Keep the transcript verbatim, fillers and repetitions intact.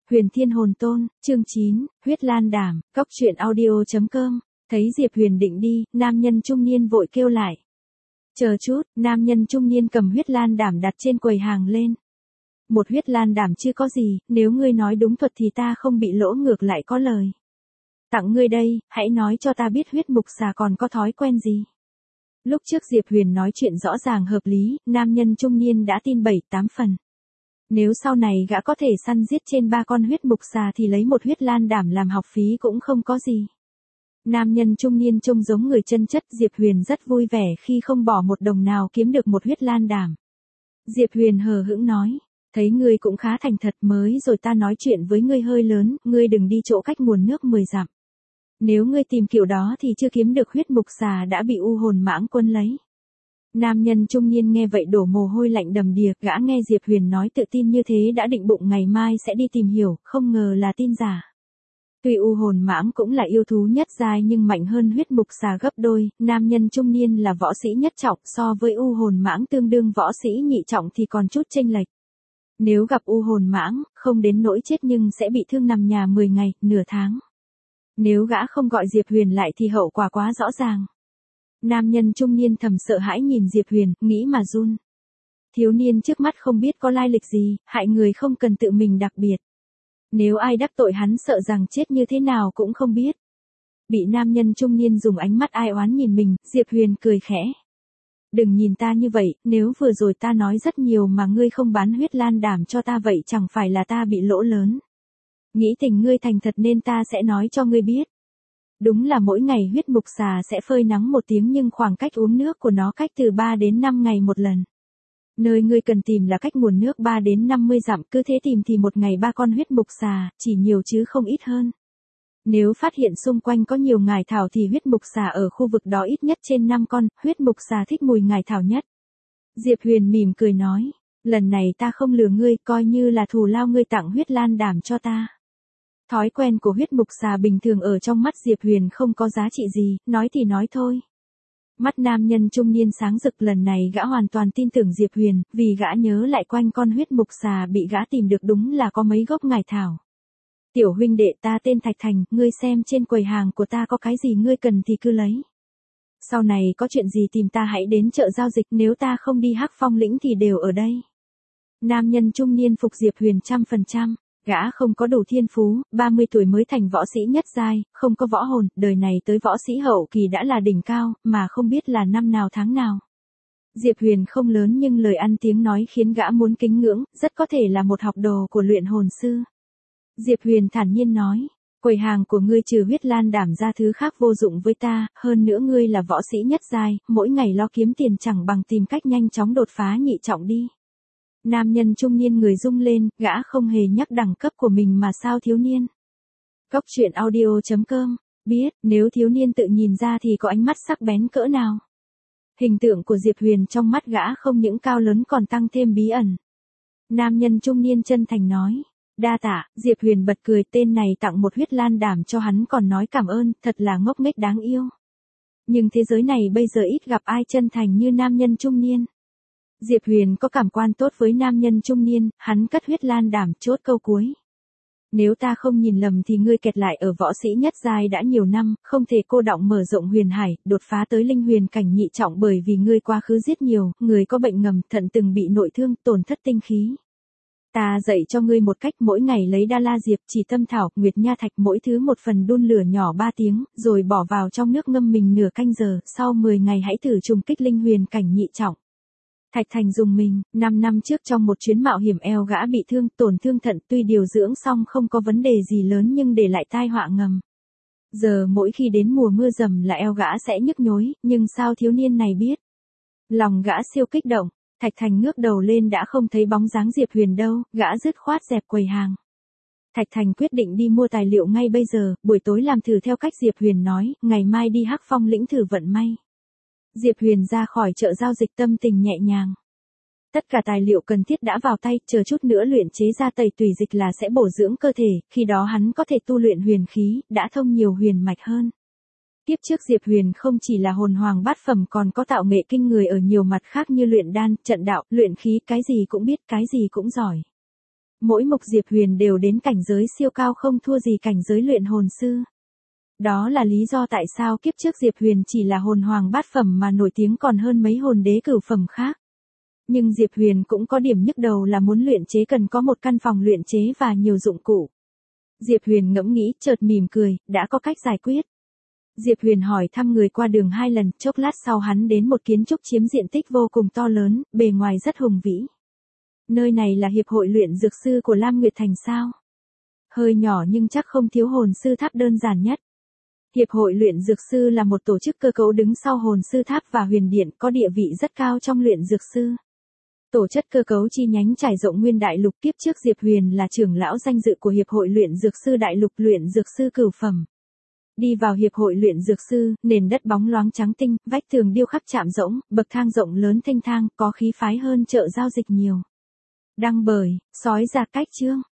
Huyền Thiên Hồn Tôn, chương chín, huyết lan đảm, cóc truyện audio chấm com. Thấy Diệp Huyền định đi, nam nhân trung niên vội kêu lại. Chờ chút, nam nhân trung niên cầm huyết lan đảm đặt trên quầy hàng lên. Một huyết lan đảm chưa có gì, nếu ngươi nói đúng thuật thì ta không bị lỗ ngược lại có lời. Tặng ngươi đây, hãy nói cho ta biết huyết mục xà còn có thói quen gì. Lúc trước Diệp Huyền nói chuyện rõ ràng hợp lý, nam nhân trung niên đã tin bảy tám phần. Nếu sau này gã có thể săn giết trên ba con huyết mục xà thì lấy một huyết lan đảm làm học phí cũng không có gì. Nam nhân trung niên trông giống người chân chất, Diệp Huyền rất vui vẻ khi không bỏ một đồng nào kiếm được một huyết lan đảm. Diệp Huyền hờ hững nói, thấy ngươi cũng khá thành thật, mới rồi ta nói chuyện với ngươi hơi lớn, ngươi đừng đi chỗ cách nguồn nước mười dặm. Nếu ngươi tìm kiểu đó thì chưa kiếm được huyết mục xà đã bị u hồn mãng quân lấy. Nam nhân trung niên nghe vậy đổ mồ hôi lạnh đầm đìa, gã nghe Diệp Huyền nói tự tin như thế đã định bụng ngày mai sẽ đi tìm hiểu, không ngờ là tin giả. Tuy u hồn mãng cũng là yêu thú nhất giai nhưng mạnh hơn huyết mục xà gấp đôi, nam nhân trung niên là võ sĩ nhất trọng, so với u hồn mãng tương đương võ sĩ nhị trọng thì còn chút chênh lệch. Nếu gặp u hồn mãng, không đến nỗi chết nhưng sẽ bị thương nằm nhà mười ngày, nửa tháng. Nếu gã không gọi Diệp Huyền lại thì hậu quả quá rõ ràng. Nam nhân trung niên thầm sợ hãi nhìn Diệp Huyền, nghĩ mà run. Thiếu niên trước mắt không biết có lai lịch gì, hại người không cần tự mình đặc biệt. Nếu ai đắc tội hắn sợ rằng chết như thế nào cũng không biết. Bị nam nhân trung niên dùng ánh mắt ai oán nhìn mình, Diệp Huyền cười khẽ. Đừng nhìn ta như vậy, nếu vừa rồi ta nói rất nhiều mà ngươi không bán huyết lan đảm cho ta vậy chẳng phải là ta bị lỗ lớn. Nghĩ tình ngươi thành thật nên ta sẽ nói cho ngươi biết. Đúng là mỗi ngày huyết mục xà sẽ phơi nắng một tiếng nhưng khoảng cách uống nước của nó cách từ ba đến năm ngày một lần. Nơi ngươi cần tìm là cách nguồn nước ba đến năm mươi dặm, cứ thế tìm thì một ngày ba con huyết mục xà, chỉ nhiều chứ không ít hơn. Nếu phát hiện xung quanh có nhiều ngải thảo thì huyết mục xà ở khu vực đó ít nhất trên năm con, huyết mục xà thích mùi ngải thảo nhất. Diệp Huyền mỉm cười nói, lần này ta không lừa ngươi, coi như là thù lao ngươi tặng huyết lan đảm cho ta. Thói quen của huyết mục xà bình thường ở trong mắt Diệp Huyền không có giá trị gì, nói thì nói thôi. Mắt nam nhân trung niên sáng rực, lần này gã hoàn toàn tin tưởng Diệp Huyền, vì gã nhớ lại quanh con huyết mục xà bị gã tìm được đúng là có mấy gốc ngải thảo. Tiểu huynh đệ, ta tên Thạch Thành, ngươi xem trên quầy hàng của ta có cái gì ngươi cần thì cứ lấy. Sau này có chuyện gì tìm ta hãy đến chợ giao dịch, nếu ta không đi Hắc Phong lĩnh thì đều ở đây. Nam nhân trung niên phục Diệp Huyền trăm phần trăm. Gã không có đủ thiên phú, ba mươi tuổi mới thành võ sĩ nhất giai, không có võ hồn, đời này tới võ sĩ hậu kỳ đã là đỉnh cao, mà không biết là năm nào tháng nào. Diệp Huyền không lớn nhưng lời ăn tiếng nói khiến gã muốn kính ngưỡng, rất có thể là một học đồ của luyện hồn sư. Diệp Huyền thản nhiên nói, quầy hàng của ngươi trừ huyết lan đảm ra thứ khác vô dụng với ta, hơn nữa ngươi là võ sĩ nhất giai, mỗi ngày lo kiếm tiền chẳng bằng tìm cách nhanh chóng đột phá nhị trọng đi. Nam nhân trung niên người rung lên, gã không hề nhắc đẳng cấp của mình mà sao thiếu niên. Cóc truyện audio chấm com, biết, nếu thiếu niên tự nhìn ra thì có ánh mắt sắc bén cỡ nào. Hình tượng của Diệp Huyền trong mắt gã không những cao lớn còn tăng thêm bí ẩn. Nam nhân trung niên chân thành nói, đa tạ, Diệp Huyền bật cười, tên này tặng một huyết lan đảm cho hắn còn nói cảm ơn, thật là ngốc nghếch đáng yêu. Nhưng thế giới này bây giờ ít gặp ai chân thành như nam nhân trung niên. Diệp Huyền có cảm quan tốt với nam nhân trung niên, hắn cất huyết lan đảm chốt câu cuối. Nếu ta không nhìn lầm thì ngươi kẹt lại ở võ sĩ nhất giai đã nhiều năm, không thể cô đọng mở rộng huyền hải, đột phá tới linh huyền cảnh nhị trọng bởi vì ngươi quá khứ giết nhiều, người có bệnh ngầm, thận từng bị nội thương, tổn thất tinh khí. Ta dạy cho ngươi một cách, mỗi ngày lấy đa la diệp, chỉ tâm thảo, nguyệt nha thạch mỗi thứ một phần đun lửa nhỏ ba tiếng, rồi bỏ vào trong nước ngâm mình nửa canh giờ, sau mười ngày hãy thử trùng kích linh huyền cảnh nhị trọng. Thạch Thành dùng mình, năm năm trước trong một chuyến mạo hiểm eo gã bị thương, tổn thương thận, tuy điều dưỡng xong không có vấn đề gì lớn nhưng để lại tai họa ngầm. Giờ mỗi khi đến mùa mưa dầm là eo gã sẽ nhức nhối, nhưng sao thiếu niên này biết? Lòng gã siêu kích động, Thạch Thành ngước đầu lên đã không thấy bóng dáng Diệp Huyền đâu, gã dứt khoát dẹp quầy hàng. Thạch Thành quyết định đi mua tài liệu ngay bây giờ, buổi tối làm thử theo cách Diệp Huyền nói, ngày mai đi Hắc Phong lĩnh thử vận may. Diệp Huyền ra khỏi chợ giao dịch tâm tình nhẹ nhàng. Tất cả tài liệu cần thiết đã vào tay, chờ chút nữa luyện chế ra tẩy tùy dịch là sẽ bổ dưỡng cơ thể, khi đó hắn có thể tu luyện huyền khí, đã thông nhiều huyền mạch hơn. Tiếp trước Diệp Huyền không chỉ là hồn hoàng bát phẩm còn có tạo nghệ kinh người ở nhiều mặt khác như luyện đan, trận đạo, luyện khí, cái gì cũng biết, cái gì cũng giỏi. Mỗi mục Diệp Huyền đều đến cảnh giới siêu cao không thua gì cảnh giới luyện hồn sư. Đó là lý do tại sao kiếp trước Diệp Huyền chỉ là hồn hoàng bát phẩm mà nổi tiếng còn hơn mấy hồn đế cửu phẩm khác. Nhưng Diệp Huyền cũng có điểm nhức đầu là muốn luyện chế cần có một căn phòng luyện chế và nhiều dụng cụ. Diệp Huyền ngẫm nghĩ, chợt mỉm cười, đã có cách giải quyết. Diệp Huyền hỏi thăm người qua đường hai lần, chốc lát sau hắn đến một kiến trúc chiếm diện tích vô cùng to lớn, bề ngoài rất hùng vĩ. Nơi này là hiệp hội luyện dược sư của Lam Nguyệt Thành sao? Hơi nhỏ nhưng chắc không thiếu hồn sư tháp đơn giản nhất. Hiệp hội luyện dược sư là một tổ chức cơ cấu đứng sau hồn sư tháp và huyền điện, có địa vị rất cao trong luyện dược sư. Tổ chức cơ cấu chi nhánh trải rộng nguyên đại lục, kiếp trước Diệp Huyền là trưởng lão danh dự của Hiệp hội luyện dược sư đại lục luyện dược sư cửu phẩm. Đi vào Hiệp hội luyện dược sư, nền đất bóng loáng trắng tinh, vách tường điêu khắc chạm rỗng, bậc thang rộng lớn thênh thang, có khí phái hơn chợ giao dịch nhiều. Đăng bởi, sói giạt cách chương.